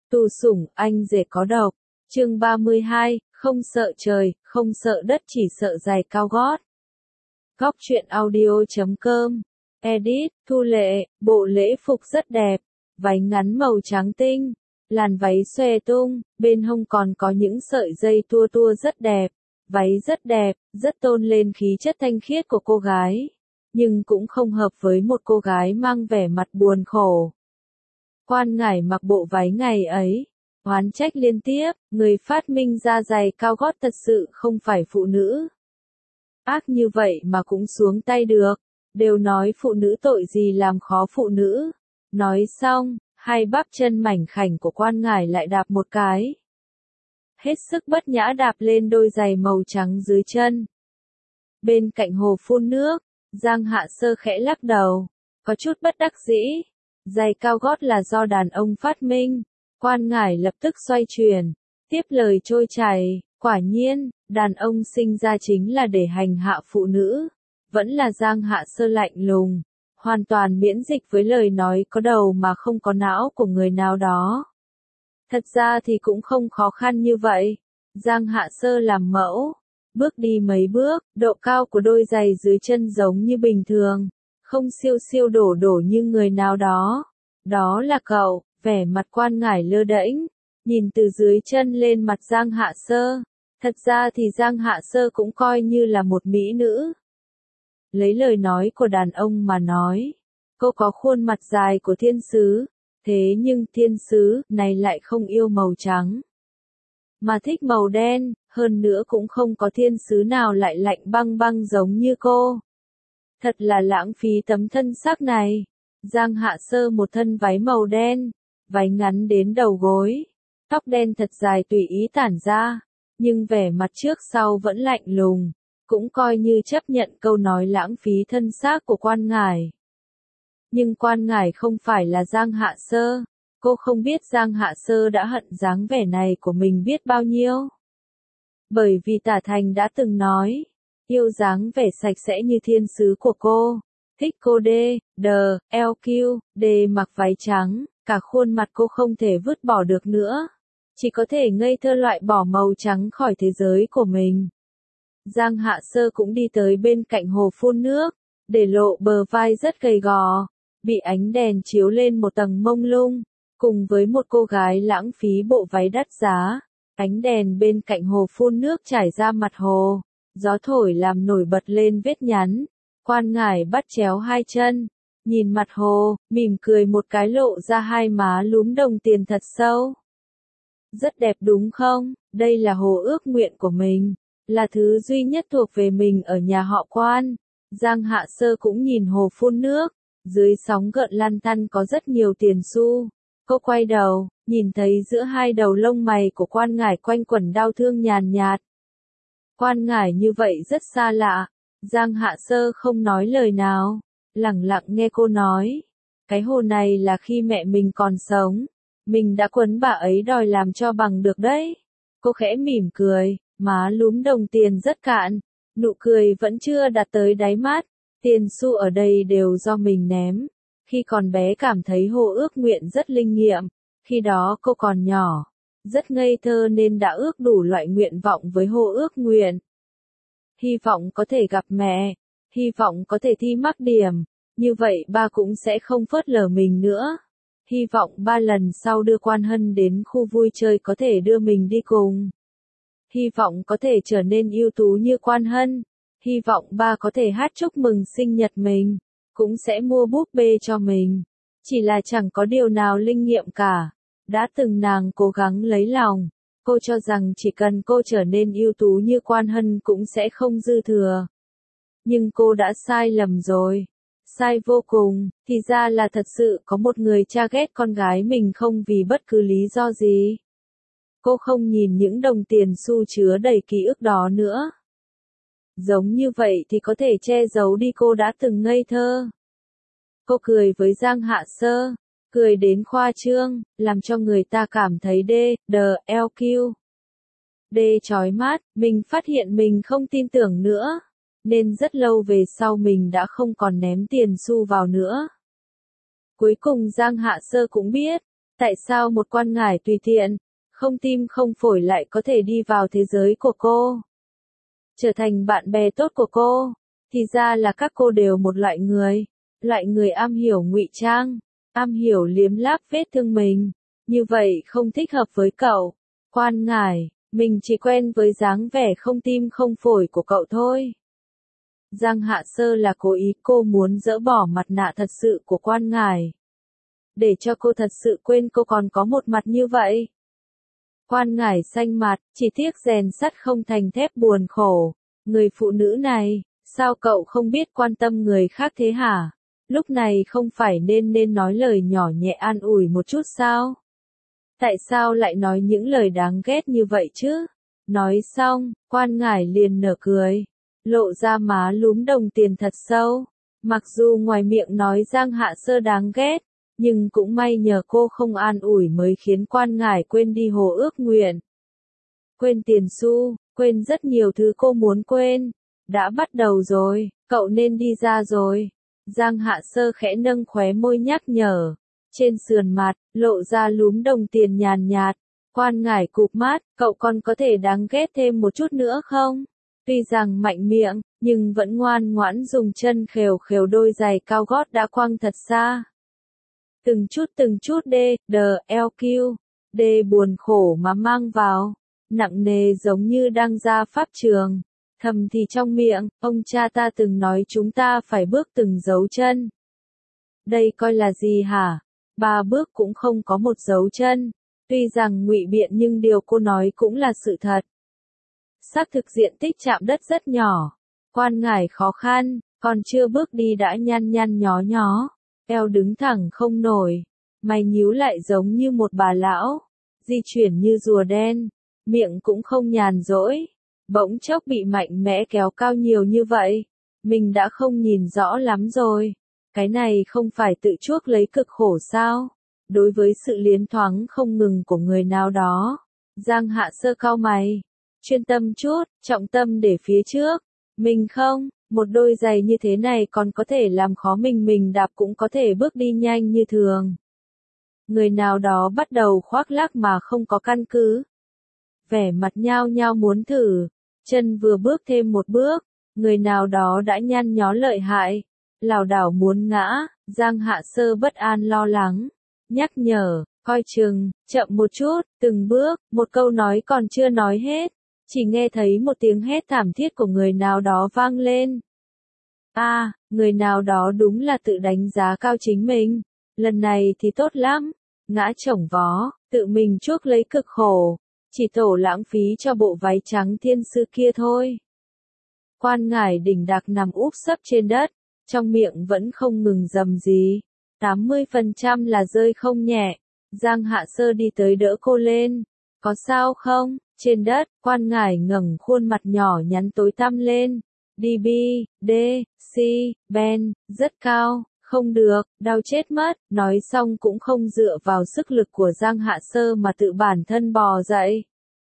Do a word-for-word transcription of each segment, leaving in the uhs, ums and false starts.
Tù sủng, anh rể có độc. Chương ba mươi hai, không sợ trời, không sợ đất chỉ sợ giày cao gót. Góc truyện audio chấm com. Edit, Thu Lệ, bộ lễ phục rất đẹp. Váy ngắn màu trắng tinh. Làn váy xòe tung, bên hông còn có những sợi dây tua tua rất đẹp. Váy rất đẹp, rất tôn lên khí chất thanh khiết của cô gái. Nhưng cũng không hợp với một cô gái mang vẻ mặt buồn khổ. Quan Ngải mặc bộ váy ngày ấy, oán trách liên tiếp, người phát minh ra giày cao gót thật sự không phải phụ nữ. Ác như vậy mà cũng xuống tay được, đều nói phụ nữ tội gì làm khó phụ nữ. Nói xong, hai bắp chân mảnh khảnh của Quan Ngải lại đạp một cái. Hết sức bất nhã đạp lên đôi giày màu trắng dưới chân. Bên cạnh hồ phun nước, Giang Hạ Sơ khẽ lắc đầu, có chút bất đắc dĩ. Giày cao gót là do đàn ông phát minh. Quan Ngải lập tức xoay chuyển, tiếp lời trôi chảy, quả nhiên, đàn ông sinh ra chính là để hành hạ phụ nữ. Vẫn là Giang Hạ Sơ lạnh lùng, hoàn toàn miễn dịch với lời nói có đầu mà không có não của người nào đó. Thật ra thì cũng không khó khăn như vậy. Giang Hạ Sơ làm mẫu, bước đi mấy bước, độ cao của đôi giày dưới chân giống như bình thường, không siêu siêu đổ đổ như người nào đó. Đó là cậu. Vẻ mặt Quan Ngải lơ đễnh, nhìn từ dưới chân lên mặt Giang Hạ Sơ. Thật ra thì Giang Hạ Sơ cũng coi như là một mỹ nữ. Lấy lời nói của đàn ông mà nói, cô có khuôn mặt dài của thiên sứ, thế nhưng thiên sứ này lại không yêu màu trắng, mà thích màu đen, hơn nữa cũng không có thiên sứ nào lại lạnh băng băng giống như cô. Thật là lãng phí tấm thân xác này. Giang Hạ Sơ một thân váy màu đen, váy ngắn đến đầu gối, tóc đen thật dài tùy ý tản ra, nhưng vẻ mặt trước sau vẫn lạnh lùng, cũng coi như chấp nhận câu nói lãng phí thân xác của Quan Ngải. Nhưng Quan Ngải không phải là Giang Hạ Sơ, cô không biết Giang Hạ Sơ đã hận dáng vẻ này của mình biết bao nhiêu. Bởi vì Tả Thành đã từng nói, yêu dáng vẻ sạch sẽ như thiên sứ của cô. Thích cô D, D, L Q, D mặc váy trắng, cả khuôn mặt cô không thể vứt bỏ được nữa. Chỉ có thể ngây thơ loại bỏ màu trắng khỏi thế giới của mình. Giang Hạ Sơ cũng đi tới bên cạnh hồ phun nước, để lộ bờ vai rất gầy gò, bị ánh đèn chiếu lên một tầng mông lung, cùng với một cô gái lãng phí bộ váy đắt giá. Ánh đèn bên cạnh hồ phun nước trải ra mặt hồ, gió thổi làm nổi bật lên vết nhắn. Quan Ngải bắt chéo hai chân, nhìn mặt hồ, mỉm cười một cái lộ ra hai má lúm đồng tiền thật sâu. Rất đẹp đúng không? Đây là hồ ước nguyện của mình, là thứ duy nhất thuộc về mình ở nhà họ Quan. Giang Hạ Sơ cũng nhìn hồ phun nước, dưới sóng gợn lăn tăn có rất nhiều tiền xu. Cô quay đầu, nhìn thấy giữa hai đầu lông mày của Quan Ngải quanh quẩn đau thương nhàn nhạt. Quan Ngải như vậy rất xa lạ. Giang Hạ Sơ không nói lời nào, lẳng lặng nghe cô nói. Cái hồ này là khi mẹ mình còn sống, mình đã quấn bà ấy đòi làm cho bằng được đấy. Cô khẽ mỉm cười, má lúm đồng tiền rất cạn, nụ cười vẫn chưa đạt tới đáy mắt. Tiền xu ở đây đều do mình ném. Khi còn bé cảm thấy hồ ước nguyện rất linh nghiệm, khi đó cô còn nhỏ, rất ngây thơ nên đã ước đủ loại nguyện vọng với hồ ước nguyện. Hy vọng có thể gặp mẹ, hy vọng có thể thi mắc điểm, như vậy ba cũng sẽ không phớt lờ mình nữa. Hy vọng ba lần sau đưa Quan Hân đến khu vui chơi có thể đưa mình đi cùng. Hy vọng có thể trở nên ưu tú như Quan Hân. Hy vọng ba có thể hát chúc mừng sinh nhật mình, cũng sẽ mua búp bê cho mình. Chỉ là chẳng có điều nào linh nghiệm cả. Đã từng nàng cố gắng lấy lòng. Cô cho rằng chỉ cần cô trở nên ưu tú như Quan Hân cũng sẽ không dư thừa. Nhưng cô đã sai lầm rồi. Sai vô cùng, thì ra là thật sự có một người cha ghét con gái mình không vì bất cứ lý do gì. Cô không nhìn những đồng tiền xu chứa đầy ký ức đó nữa. Giống như vậy thì có thể che giấu đi cô đã từng ngây thơ. Cô cười với Giang Hạ Sơ. Cười đến khoa trương, làm cho người ta cảm thấy D, D, L Q. D chói mắt, mình phát hiện mình không tin tưởng nữa. Nên rất lâu về sau mình đã không còn ném tiền xu vào nữa. Cuối cùng Giang Hạ Sơ cũng biết, Tại sao một quan ngải tùy tiện, không tim không phổi lại có thể đi vào thế giới của cô? Trở thành bạn bè tốt của cô? Thì ra là các cô đều một loại người. Loại người am hiểu ngụy trang, am hiểu liếm láp vết thương mình. Như vậy không thích hợp với cậu. Quan ngải, mình chỉ quen với dáng vẻ không tim không phổi của cậu thôi. Giang Hạ Sơ là cố ý, cô muốn dỡ bỏ mặt nạ thật sự của quan ngải. Để cho cô thật sự quên cô còn có một mặt như vậy. Quan ngải xanh mặt, chỉ tiếc rèn sắt không thành thép buồn khổ. Người phụ nữ này, sao cậu không biết quan tâm người khác thế hả? Lúc này không phải nên nên nói lời nhỏ nhẹ an ủi một chút sao? Tại sao lại nói những lời đáng ghét như vậy chứ? Nói xong, quan ngải liền nở cười, lộ ra má lúm đồng tiền thật sâu. Mặc dù ngoài miệng nói Giang Hạ Sơ đáng ghét, nhưng cũng may nhờ cô không an ủi mới khiến quan ngải quên đi hồ ước nguyện. Quên tiền xu, quên rất nhiều thứ cô muốn quên. Đã bắt đầu rồi, cậu nên đi ra rồi. Giang Hạ Sơ khẽ nâng khóe môi nhắc nhở. Trên sườn mặt, lộ ra lúm đồng tiền nhàn nhạt. Quan ngải cụp mắt, cậu còn có thể đáng ghét thêm một chút nữa không? Tuy rằng mạnh miệng, nhưng vẫn ngoan ngoãn dùng chân khều khều đôi giày cao gót đã quăng thật xa. Từng chút từng chút đê, đờ, eo kiu, đê buồn khổ mà mang vào. Nặng nề giống như đang ra pháp trường. Thầm thì trong miệng, ông cha ta từng nói chúng ta phải bước từng dấu chân. Đây coi là gì hả? Ba bước cũng không có một dấu chân. Tuy rằng ngụy biện nhưng điều cô nói cũng là sự thật. Xác thực diện tích chạm đất rất nhỏ. Quan ngải khó khăn, còn chưa bước đi đã nhăn nhăn nhó nhó. Eo đứng thẳng không nổi. Mày nhíu lại giống như một bà lão. Di chuyển như rùa đen. Miệng cũng không nhàn rỗi. Bỗng chốc bị mạnh mẽ kéo cao nhiều như vậy. Mình đã không nhìn rõ lắm rồi. Cái này không phải tự chuốc lấy cực khổ sao? Đối với sự liến thoáng không ngừng của người nào đó. Giang Hạ Sơ cau mày. Chuyên tâm chút, trọng tâm để phía trước. Mình không, một đôi giày như thế này còn có thể làm khó mình mình đạp cũng có thể bước đi nhanh như thường. Người nào đó bắt đầu khoác lác mà không có căn cứ. Vẻ mặt nhao nhao muốn thử. Chân vừa bước thêm một bước, người nào đó đã nhăn nhó lợi hại. Lảo đảo muốn ngã, Giang Hạ Sơ bất an lo lắng. Nhắc nhở, coi chừng, chậm một chút, từng bước, một câu nói còn chưa nói hết. Chỉ nghe thấy một tiếng hét thảm thiết của người nào đó vang lên. A, à, người nào đó đúng là tự đánh giá cao chính mình. Lần này thì tốt lắm. Ngã chổng vó, tự mình chuốc lấy cực khổ. Chỉ tổ lãng phí cho bộ váy trắng thiên sư kia thôi. Quan ngải đỉnh đạc nằm úp sấp trên đất. Trong miệng vẫn không ngừng rầm gì. tám mươi phần trăm là rơi không nhẹ. Giang Hạ Sơ đi tới đỡ cô lên. Có sao không? Trên đất, quan ngải ngẩng khuôn mặt nhỏ nhắn tối tăm lên. đê bê, D, C, Ben, rất cao, không được, đau chết mất. Nói xong cũng không dựa vào sức lực của Giang Hạ Sơ mà tự bản thân bò dậy.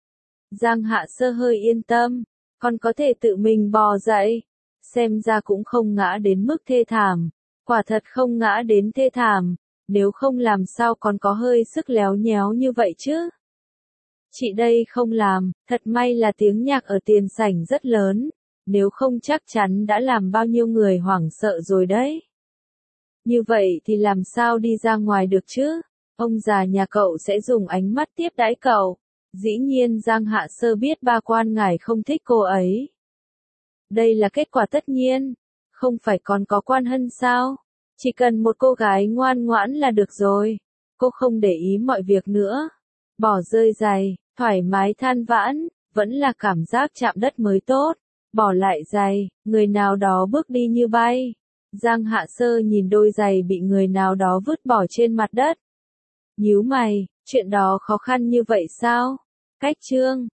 Giang Hạ Sơ hơi yên tâm, còn có thể tự mình bò dậy. Xem ra cũng không ngã đến mức thê thảm. Quả thật không ngã đến thê thảm. Nếu không làm sao còn có hơi sức léo nhéo như vậy chứ. Chị đây không làm, thật may là tiếng nhạc ở tiền sảnh rất lớn. Nếu không chắc chắn đã làm bao nhiêu người hoảng sợ rồi đấy. Như vậy thì làm sao đi ra ngoài được chứ? Ông già nhà cậu sẽ dùng ánh mắt tiếp đãi cậu. Dĩ nhiên Giang Hạ Sơ biết ba quan ngải không thích cô ấy. Đây là kết quả tất nhiên. Không phải còn có Quan Hân sao? Chỉ cần một cô gái ngoan ngoãn là được rồi. Cô không để ý mọi việc nữa. Bỏ rơi giày, thoải mái than vãn, vẫn là cảm giác chạm đất mới tốt. Bỏ lại giày, người nào đó bước đi như bay. Giang Hạ Sơ nhìn đôi giày bị người nào đó vứt bỏ trên mặt đất. Nhíu mày, chuyện đó khó khăn như vậy sao? Cách chương